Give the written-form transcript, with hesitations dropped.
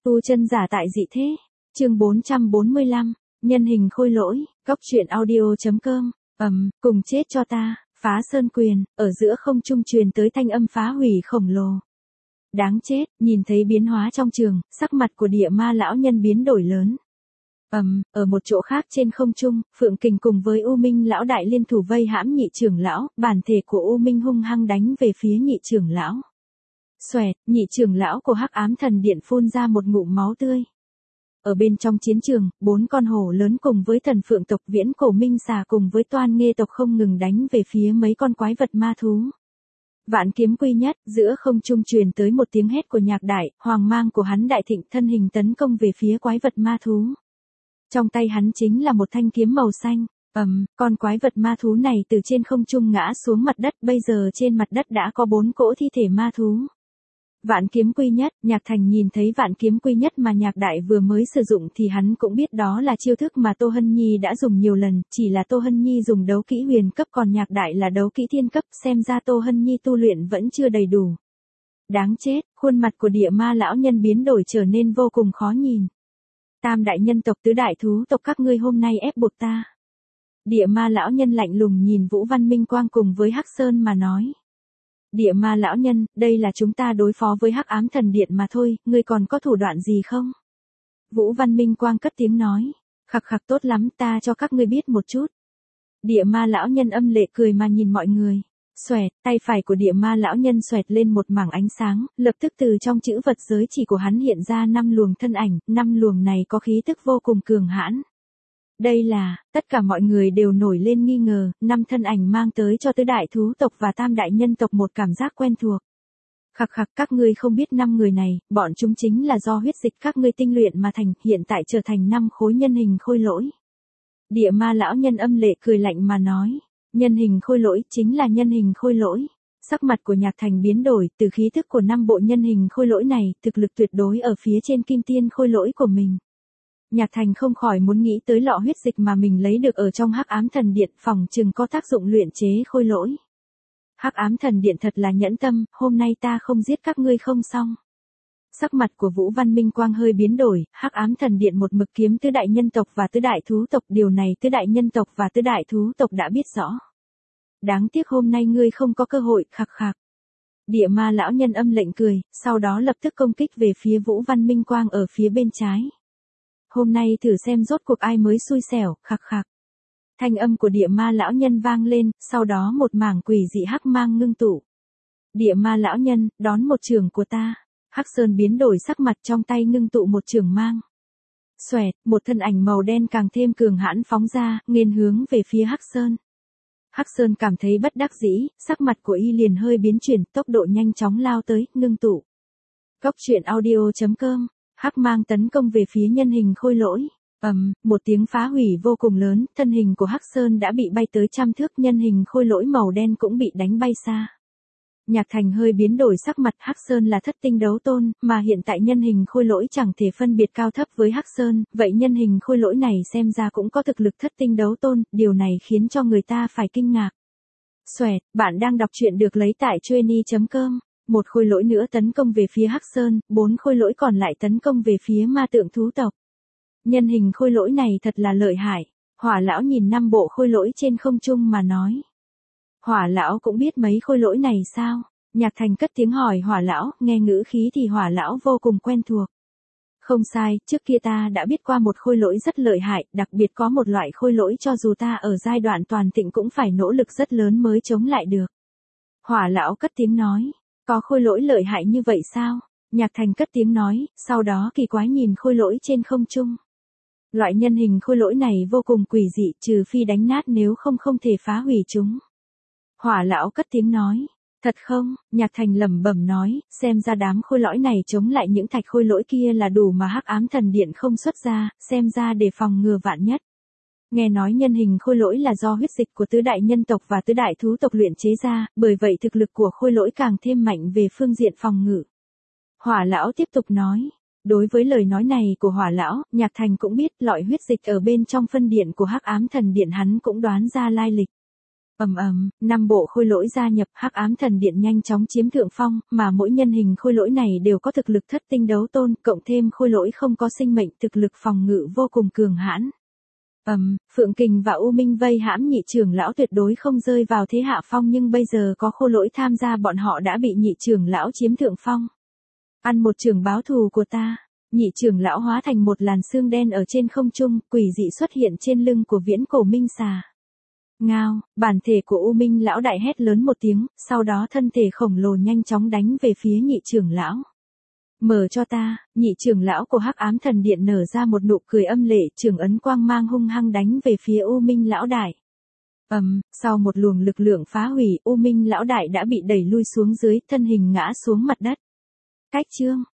Tu chân giả tại dị thế. Chương 445, nhân hình khôi lỗi, góc truyện audio.com. Cùng chết cho ta, phá sơn quyền, ở giữa không trung truyền tới thanh âm phá hủy khổng lồ. Đáng chết, nhìn thấy biến hóa trong trường, sắc mặt của địa ma lão nhân biến đổi lớn. Ở một chỗ khác trên không trung, Phượng Kình cùng với U Minh lão đại liên thủ vây hãm nhị trưởng lão, bản thể của U Minh hung hăng đánh về phía nhị trưởng lão. Xoẹt, nhị trưởng lão của Hắc Ám Thần Điện phun ra một ngụm máu tươi. Ở bên trong chiến trường, 4 con hổ lớn cùng với thần phượng tộc Viễn Cổ Minh Xà cùng với Toan Nghê tộc không ngừng đánh về phía mấy con quái vật ma thú. Vạn kiếm quy nhất, giữa không trung truyền tới một tiếng hét của Nhạc Đại, hoàng mang của hắn đại thịnh thân hình tấn công về phía quái vật ma thú. Trong tay hắn chính là một thanh kiếm màu xanh. Con quái vật ma thú này từ trên không trung ngã xuống mặt đất, bây giờ trên mặt đất đã có 4 cỗ thi thể ma thú. Vạn kiếm quy nhất, Nhạc Thành nhìn thấy vạn kiếm quy nhất mà Nhạc Đại vừa mới sử dụng thì hắn cũng biết đó là chiêu thức mà Tô Hân Nhi đã dùng nhiều lần, chỉ là Tô Hân Nhi dùng đấu kỹ huyền cấp còn Nhạc Đại là đấu kỹ thiên cấp, xem ra Tô Hân Nhi tu luyện vẫn chưa đầy đủ. Đáng chết, khuôn mặt của địa ma lão nhân biến đổi trở nên vô cùng khó nhìn. Tam đại nhân tộc tứ đại thú tộc các ngươi hôm nay ép buộc ta. Địa ma lão nhân lạnh lùng nhìn Vũ Văn Minh Quang cùng với Hắc Sơn mà nói. Địa ma lão nhân, đây là chúng ta đối phó với Hắc Ám Thần Điện mà thôi, ngươi còn có thủ đoạn gì không? Vũ Văn Minh Quang cất tiếng nói. Khặc khặc, tốt lắm, ta cho các ngươi biết một chút. Địa ma lão nhân âm lệ cười mà nhìn mọi người. Xoẹt, tay phải của địa ma lão nhân xoẹt lên một mảng ánh sáng, lập tức từ trong chữ vật giới chỉ của hắn hiện ra 5 luồng thân ảnh, 5 luồng này có khí tức vô cùng cường hãn. Đây là, tất cả mọi người đều nổi lên nghi ngờ, 5 thân ảnh mang tới cho tứ đại thú tộc và tam đại nhân tộc một cảm giác quen thuộc. Khặc khặc, các ngươi không biết 5 người này, bọn chúng chính là do huyết dịch các ngươi tinh luyện mà thành, hiện tại trở thành 5 khối nhân hình khôi lỗi. Địa ma lão nhân âm lệ cười lạnh mà nói. Nhân hình khôi lỗi chính là nhân hình khôi lỗi. Sắc mặt của Nhạc Thành biến đổi, từ khí thức của 5 bộ nhân hình khôi lỗi này, thực lực tuyệt đối ở phía trên kim tiên khôi lỗi của mình. Nhạc Thành không khỏi muốn nghĩ tới lọ huyết dịch mà mình lấy được ở trong Hắc Ám Thần Điện, phòng chừng có tác dụng luyện chế khôi lỗi. Hắc Ám Thần Điện thật là nhẫn tâm, hôm nay ta không giết các ngươi không xong. Sắc mặt của Vũ Văn Minh Quang hơi biến đổi, Hắc Ám Thần Điện một mực kiếm tứ đại nhân tộc và tứ đại thú tộc, điều này tứ đại nhân tộc và tứ đại thú tộc đã biết rõ. Đáng tiếc hôm nay ngươi không có cơ hội, khặc khặc. Địa ma lão nhân âm lệnh cười, sau đó lập tức công kích về phía Vũ Văn Minh Quang ở phía bên trái. Hôm nay thử xem rốt cuộc ai mới xui xẻo, khặc khặc. Thanh âm của địa ma lão nhân vang lên, sau đó một mảng quỷ dị hắc mang ngưng tụ. Địa ma lão nhân, đón một trường của ta. Hắc Sơn biến đổi sắc mặt, trong tay ngưng tụ một trường mang. Xoẹt, một thân ảnh màu đen càng thêm cường hãn phóng ra, nghênh hướng về phía Hắc Sơn. Hắc Sơn cảm thấy bất đắc dĩ, sắc mặt của y liền hơi biến chuyển, tốc độ nhanh chóng lao tới, ngưng tụ. Góc truyện audio.com. Hắc mang tấn công về phía nhân hình khôi lỗi. Một tiếng phá hủy vô cùng lớn, thân hình của Hắc Sơn đã bị bay tới 100 thước, nhân hình khôi lỗi màu đen cũng bị đánh bay xa. Nhạc Thành hơi biến đổi sắc mặt, Hắc Sơn là thất tinh đấu tôn, mà hiện tại nhân hình khôi lỗi chẳng thể phân biệt cao thấp với Hắc Sơn, vậy nhân hình khôi lỗi này xem ra cũng có thực lực thất tinh đấu tôn, điều này khiến cho người ta phải kinh ngạc. Xoẹt, bạn đang đọc truyện được lấy tại Chueny.com. Một khôi lỗi nữa tấn công về phía Hắc Sơn, 4 khôi lỗi còn lại tấn công về phía ma tượng thú tộc. Nhân hình khôi lỗi này thật là lợi hại. Hỏa lão nhìn 5 bộ khôi lỗi trên không trung mà nói. Hỏa lão cũng biết mấy khôi lỗi này sao? Nhạc Thành cất tiếng hỏi Hỏa lão, nghe ngữ khí thì Hỏa lão vô cùng quen thuộc. Không sai, trước kia ta đã biết qua một khôi lỗi rất lợi hại, đặc biệt có một loại khôi lỗi cho dù ta ở giai đoạn toàn thịnh cũng phải nỗ lực rất lớn mới chống lại được. Hỏa lão cất tiếng nói. Có khôi lỗi lợi hại như vậy sao? Nhạc Thành cất tiếng nói, sau đó kỳ quái nhìn khôi lỗi trên không trung. Loại nhân hình khôi lỗi này vô cùng quỷ dị, trừ phi đánh nát nếu không không thể phá hủy chúng. Hỏa lão cất tiếng nói, thật không? Nhạc Thành lẩm bẩm nói, xem ra đám khôi lỗi này chống lại những thạch khôi lỗi kia là đủ mà Hắc Ám Thần Điện không xuất ra, xem ra để phòng ngừa vạn nhất. Nghe nói nhân hình khôi lỗi là do huyết dịch của tứ đại nhân tộc và tứ đại thú tộc luyện chế ra, bởi vậy thực lực của khôi lỗi càng thêm mạnh về phương diện phòng ngự. Hỏa lão tiếp tục nói. Đối với lời nói này của Hỏa lão, Nhạc Thành cũng biết loại huyết dịch ở bên trong phân điện của Hắc Ám Thần Điện, hắn cũng đoán ra lai lịch. Năm bộ khôi lỗi gia nhập, Hắc Ám Thần Điện nhanh chóng chiếm thượng phong, mà mỗi nhân hình khôi lỗi này đều có thực lực thất tinh đấu tôn, cộng thêm khôi lỗi không có sinh mệnh, thực lực phòng ngự vô cùng cường hãn. Phượng Kình và U Minh vây hãm nhị trưởng lão tuyệt đối không rơi vào thế hạ phong, nhưng bây giờ có khôi lỗi tham gia, bọn họ đã bị nhị trưởng lão chiếm thượng phong. Ăn một trường báo thù của ta. Nhị trưởng lão hóa thành một làn xương đen ở trên không trung, quỷ dị xuất hiện trên lưng của Viễn Cổ Minh Xà. Ngao, bản thể của U Minh lão đại hét lớn một tiếng, sau đó thân thể khổng lồ nhanh chóng đánh về phía nhị trưởng lão. Mở cho ta. Nhị trưởng lão của Hắc Ám Thần Điện nở ra một nụ cười âm lệ, trường ấn quang mang hung hăng đánh về phía U Minh lão đại. Sau một luồng lực lượng phá hủy, U Minh lão đại đã bị đẩy lui xuống dưới, thân hình ngã xuống mặt đất. Cách chương